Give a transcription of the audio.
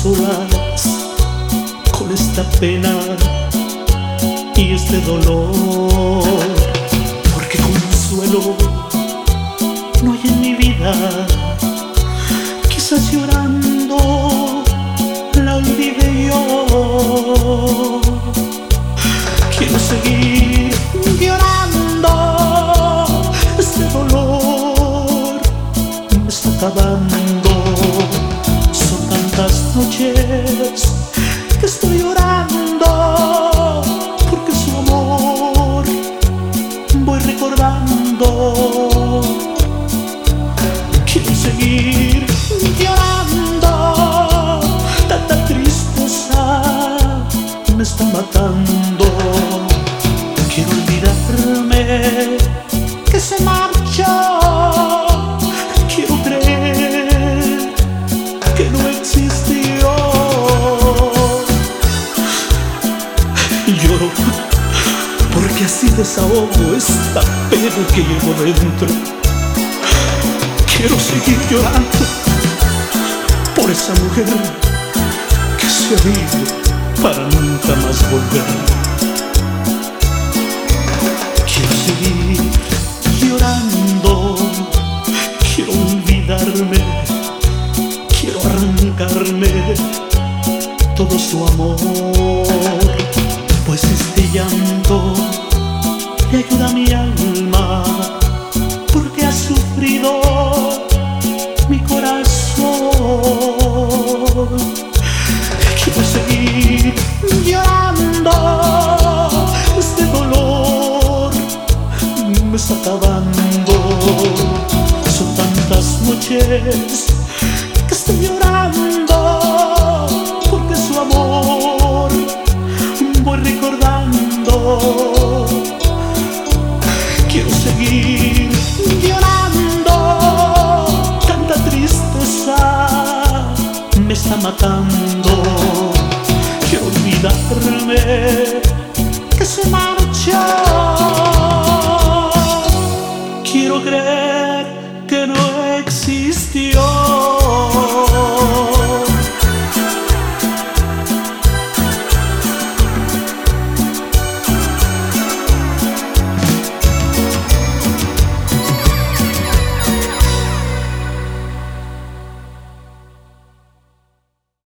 solas con esta pena y este dolor, porque consuelo no hay en mi vida. Quizás llorando la olvidé yo. Quiero seguir llorando, este dolor me está acabando. Son tantas noches que estoy llorando, porque su amor voy recordando. Quiero seguir llorando, tanta tristeza me está matando. Quiero olvidarme que se marchó. Quiero creer que no existió. Lloro porque así desahogo esta pena que llevo dentro. Quiero seguir llorando por esa mujer que se ha ido para nunca más volver. Quiero seguir llorando, quiero olvidarme, quiero arrancarme todo su amor, pues este llanto le ayuda a mi alma, porque ha sufrido mi corazón. Quiero seguir llorando, este dolor me está acabando. Son tantas noches que estoy llorando, porque su amor voy recordando. Quiero seguir llorando, tanta tristeza me está matando. Quiero olvidarme que se